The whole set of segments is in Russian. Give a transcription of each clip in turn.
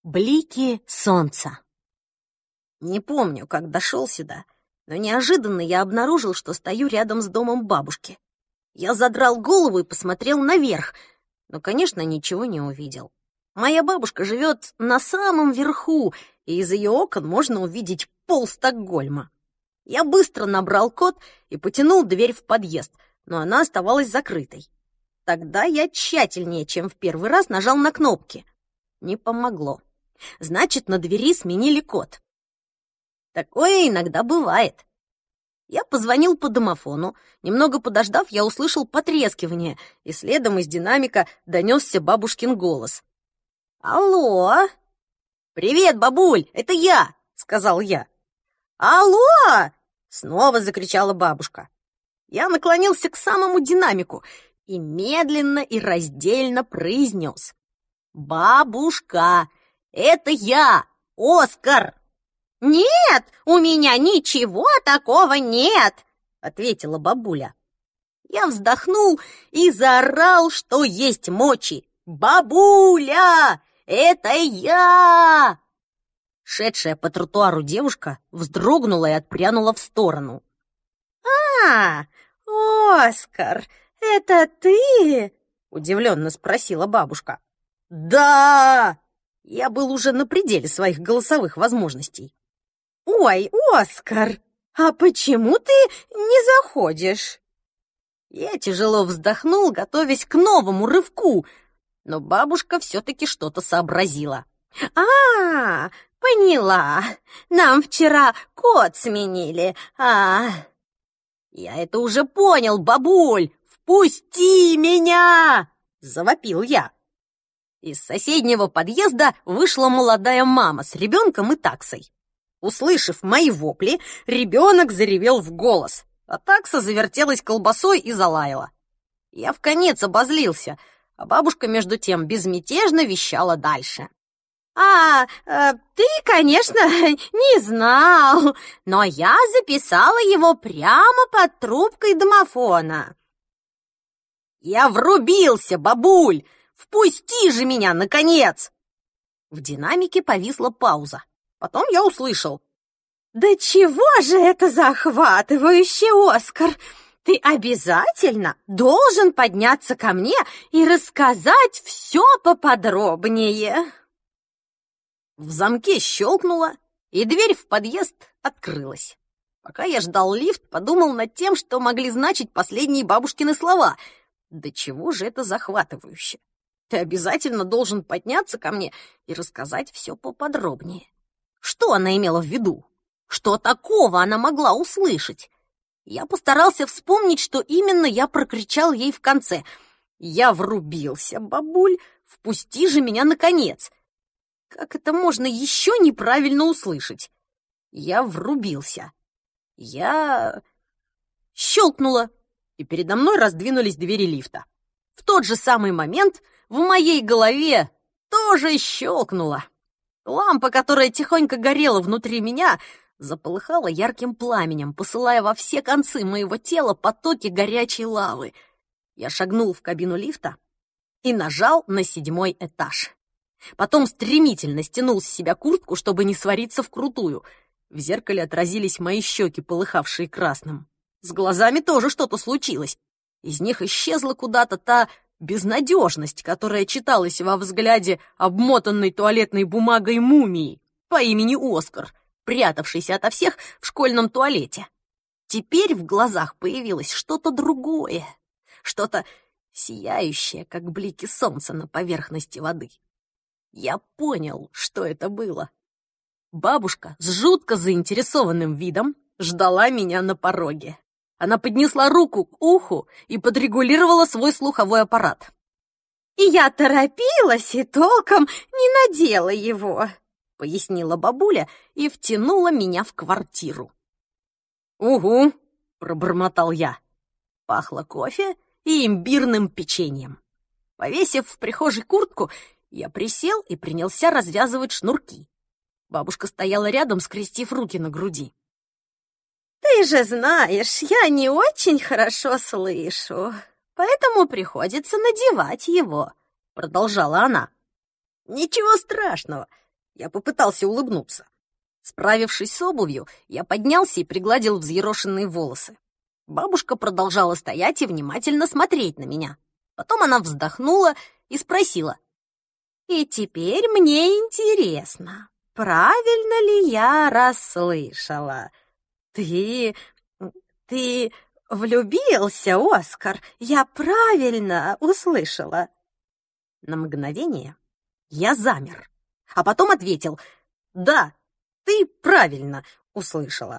Блики солнца. Не помню, как дошел сюда, но неожиданно я обнаружил, что стою рядом с домом бабушки. Я задрал голову и посмотрел наверх, но, конечно, ничего не увидел. Моя бабушка живет на самом верху, и из ее окон можно увидеть пол Стокгольма. Я быстро набрал код и потянул дверь в подъезд, но она оставалась закрытой. Тогда я тщательнее, чем в первый раз, нажал на кнопки. Не помогло. Значит, на двери сменили код. Такое иногда бывает. Я позвонил по домофону. Немного подождав, я услышал потрескивание, и следом из динамика донесся бабушкин голос. «Алло!» «Привет, бабуль, это я!» — сказал я. «Алло!» — снова закричала бабушка. Я наклонился к самому динамику и медленно и раздельно произнес: «Бабушка, это я, Оскар!» «Нет, у меня ничего такого нет!» — ответила бабуля. Я вздохнул и заорал, что есть мочи: «Бабуля, это я!» Шедшая по тротуару девушка вздрогнула и отпрянула в сторону. «А, Оскар, это ты?» — удивленно спросила бабушка. «Да!» Я был уже на пределе своих голосовых возможностей. «Ой, Оскар, а почему ты не заходишь?» Я тяжело вздохнул, готовясь к новому рывку, но бабушка все-таки что-то сообразила. «А, поняла, нам вчера код сменили, «Я это уже понял, бабуль! Впусти меня!» — завопил я. Из соседнего подъезда вышла молодая мама с ребенком и таксой. Услышав мои вопли, ребенок заревел в голос, а такса завертелась колбасой и залаяла. Я вконец обозлился, а бабушка, между тем, безмятежно вещала дальше. «Ты, конечно, не знал, но я записала его прямо под трубкой домофона». «Я врубился, бабуль! Впусти же меня, наконец!» В динамике повисла пауза. Потом я услышал: «Да чего же это захватывающе, Оскар! Ты обязательно должен подняться ко мне и рассказать все поподробнее». В замке щелкнуло, и дверь в подъезд открылась. Пока я ждал лифт, подумал над тем, что могли значить последние бабушкины слова. Да чего же это захватывающе! Ты обязательно должен подняться ко мне и рассказать все поподробнее. Что она имела в виду? Что такого она могла услышать? Я постарался вспомнить, что именно я прокричал ей в конце. «Я врубился, бабуль, впусти же меня, наконец!» Как это можно еще неправильно услышать? Я врубился. Я щелкнула, и передо мной раздвинулись двери лифта. В тот же самый момент в моей голове тоже щелкнуло. Лампа, которая тихонько горела внутри меня, заполыхала ярким пламенем, посылая во все концы моего тела потоки горячей лавы. Я шагнул в кабину лифта и нажал на 7-й этаж. Потом стремительно стянул с себя куртку, чтобы не свариться вкрутую. В зеркале отразились мои щеки, полыхавшие красным. С глазами тоже что-то случилось. Из них исчезла куда-то та безнадежность, которая читалась во взгляде обмотанной туалетной бумагой мумии по имени Оскар, прятавшейся ото всех в школьном туалете. Теперь в глазах появилось что-то другое, что-то сияющее, как блики солнца на поверхности воды. Я понял, что это было. Бабушка с жутко заинтересованным видом ждала меня на пороге. Она поднесла руку к уху и подрегулировала свой слуховой аппарат. «И я торопилась и толком не надела его», — пояснила бабуля и втянула меня в квартиру. «Угу», — пробормотал я. Пахло кофе и имбирным печеньем. Повесив в прихожей куртку, я присел и принялся развязывать шнурки. Бабушка стояла рядом, скрестив руки на груди. «Ты же знаешь, я не очень хорошо слышу, поэтому приходится надевать его», — продолжала она. «Ничего страшного, Я попытался улыбнуться. Справившись с обувью, я поднялся и пригладил взъерошенные волосы. Бабушка продолжала стоять и внимательно смотреть на меня. Потом она вздохнула и спросила: «И теперь мне интересно, правильно ли я расслышала? Ты... ты влюбился, Оскар? Я правильно услышала?» На мгновение я замер, а потом ответил: «Да, ты правильно услышала».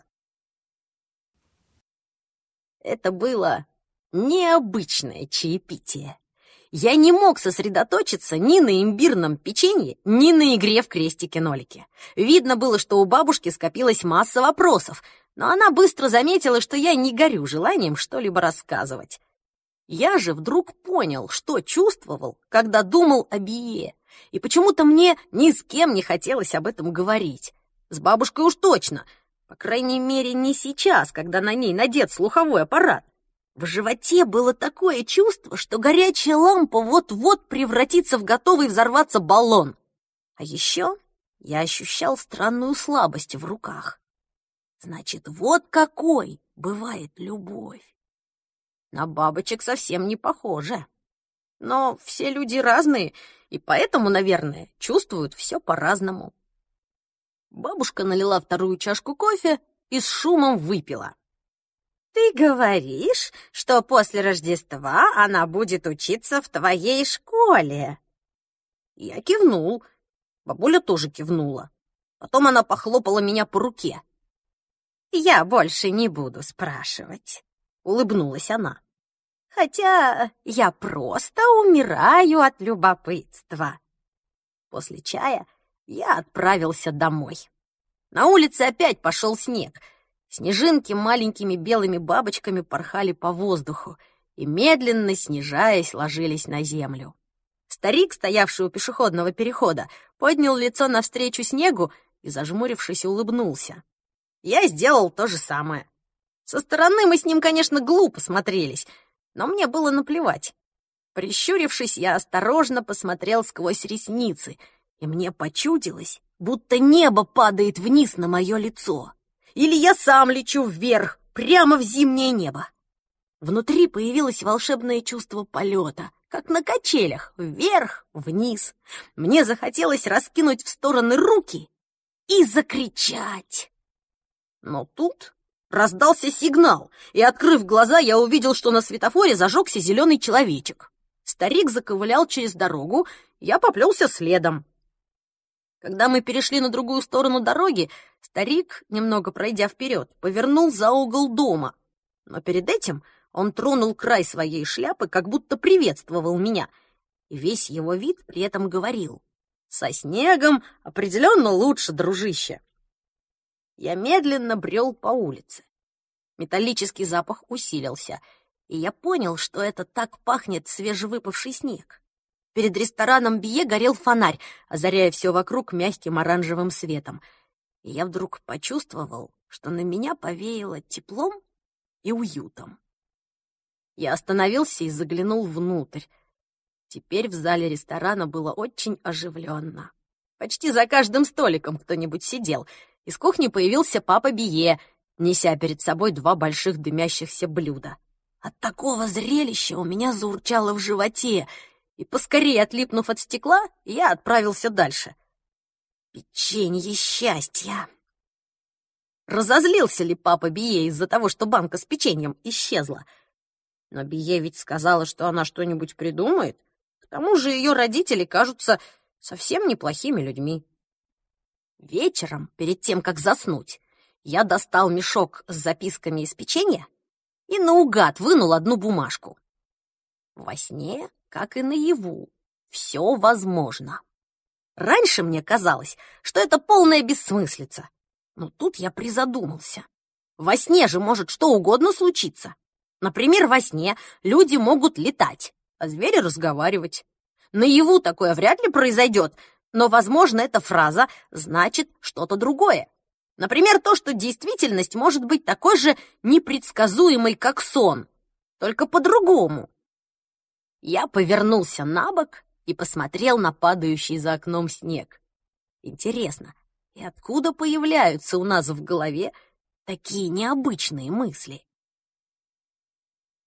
Это было необычное чаепитие. Я не мог сосредоточиться ни на имбирном печенье, ни на игре в крестики-нолики. Видно было, что у бабушки скопилась масса вопросов, но она быстро заметила, что я не горю желанием что-либо рассказывать. Я же вдруг понял, что чувствовал, когда думал о Бие, и почему-то мне ни с кем не хотелось об этом говорить. С бабушкой уж точно, по крайней мере, не сейчас, когда на ней надет слуховой аппарат. В животе было такое чувство, что горячая лампа вот-вот превратится в готовый взорваться баллон. А еще я ощущал странную слабость в руках. Значит, вот какой бывает любовь. На бабочек совсем не похоже. Но все люди разные, и поэтому, наверное, чувствуют все по-разному. Бабушка налила вторую чашку кофе и с шумом выпила. «Ты говоришь, что после Рождества она будет учиться в твоей школе?» Я кивнул. Бабуля тоже кивнула. Потом она похлопала меня по руке. «Я больше не буду спрашивать», — улыбнулась она. «Хотя я просто умираю от любопытства». После чая я отправился домой. На улице опять пошел снег. Снежинки маленькими белыми бабочками порхали по воздуху и, медленно снижаясь, ложились на землю. Старик, стоявший у пешеходного перехода, поднял лицо навстречу снегу и, зажмурившись, улыбнулся. Я сделал то же самое. Со стороны мы с ним, конечно, глупо смотрелись, но мне было наплевать. Прищурившись, я осторожно посмотрел сквозь ресницы, и мне почудилось, будто небо падает вниз на мое лицо. Или я сам лечу вверх, прямо в зимнее небо. Внутри появилось волшебное чувство полета, как на качелях, вверх, вниз. Мне захотелось раскинуть в стороны руки и закричать. Но тут раздался сигнал, и, открыв глаза, я увидел, что на светофоре зажегся зеленый человечек. Старик заковылял через дорогу, я поплелся следом. Когда мы перешли на другую сторону дороги, старик, немного пройдя вперед, повернул за угол дома. Но перед этим он тронул край своей шляпы, как будто приветствовал меня, и весь его вид при этом говорил: «Со снегом определенно лучше, дружище». Я медленно брел по улице. Металлический запах усилился, и я понял, что это так пахнет свежевыпавший снег. Перед рестораном Бие горел фонарь, озаряя все вокруг мягким оранжевым светом. И я вдруг почувствовал, что на меня повеяло теплом и уютом. Я остановился и заглянул внутрь. Теперь в зале ресторана было очень оживленно. Почти за каждым столиком кто-нибудь сидел. Из кухни появился папа Бие, неся перед собой 2 больших дымящихся блюда. От такого зрелища у меня заурчало в животе, и, поскорее отлипнув от стекла, я отправился дальше. Печенье счастья! Разозлился ли папа Бие из-за того, что банка с печеньем исчезла? Но Бие ведь сказала, что она что-нибудь придумает. К тому же ее родители кажутся совсем неплохими людьми. Вечером, перед тем, как заснуть, я достал мешок с записками из печенья и наугад вынул одну бумажку. Во сне, как и наяву, все возможно. Раньше мне казалось, что это полная бессмыслица. Но тут я призадумался. Во сне же может что угодно случиться. Например, во сне люди могут летать, а звери разговаривать. Наяву такое вряд ли произойдет, но, возможно, эта фраза значит что-то другое. Например, то, что действительность может быть такой же непредсказуемой, как сон, только по-другому. Я повернулся на бок и посмотрел на падающий за окном снег. Интересно, и откуда появляются у нас в голове такие необычные мысли?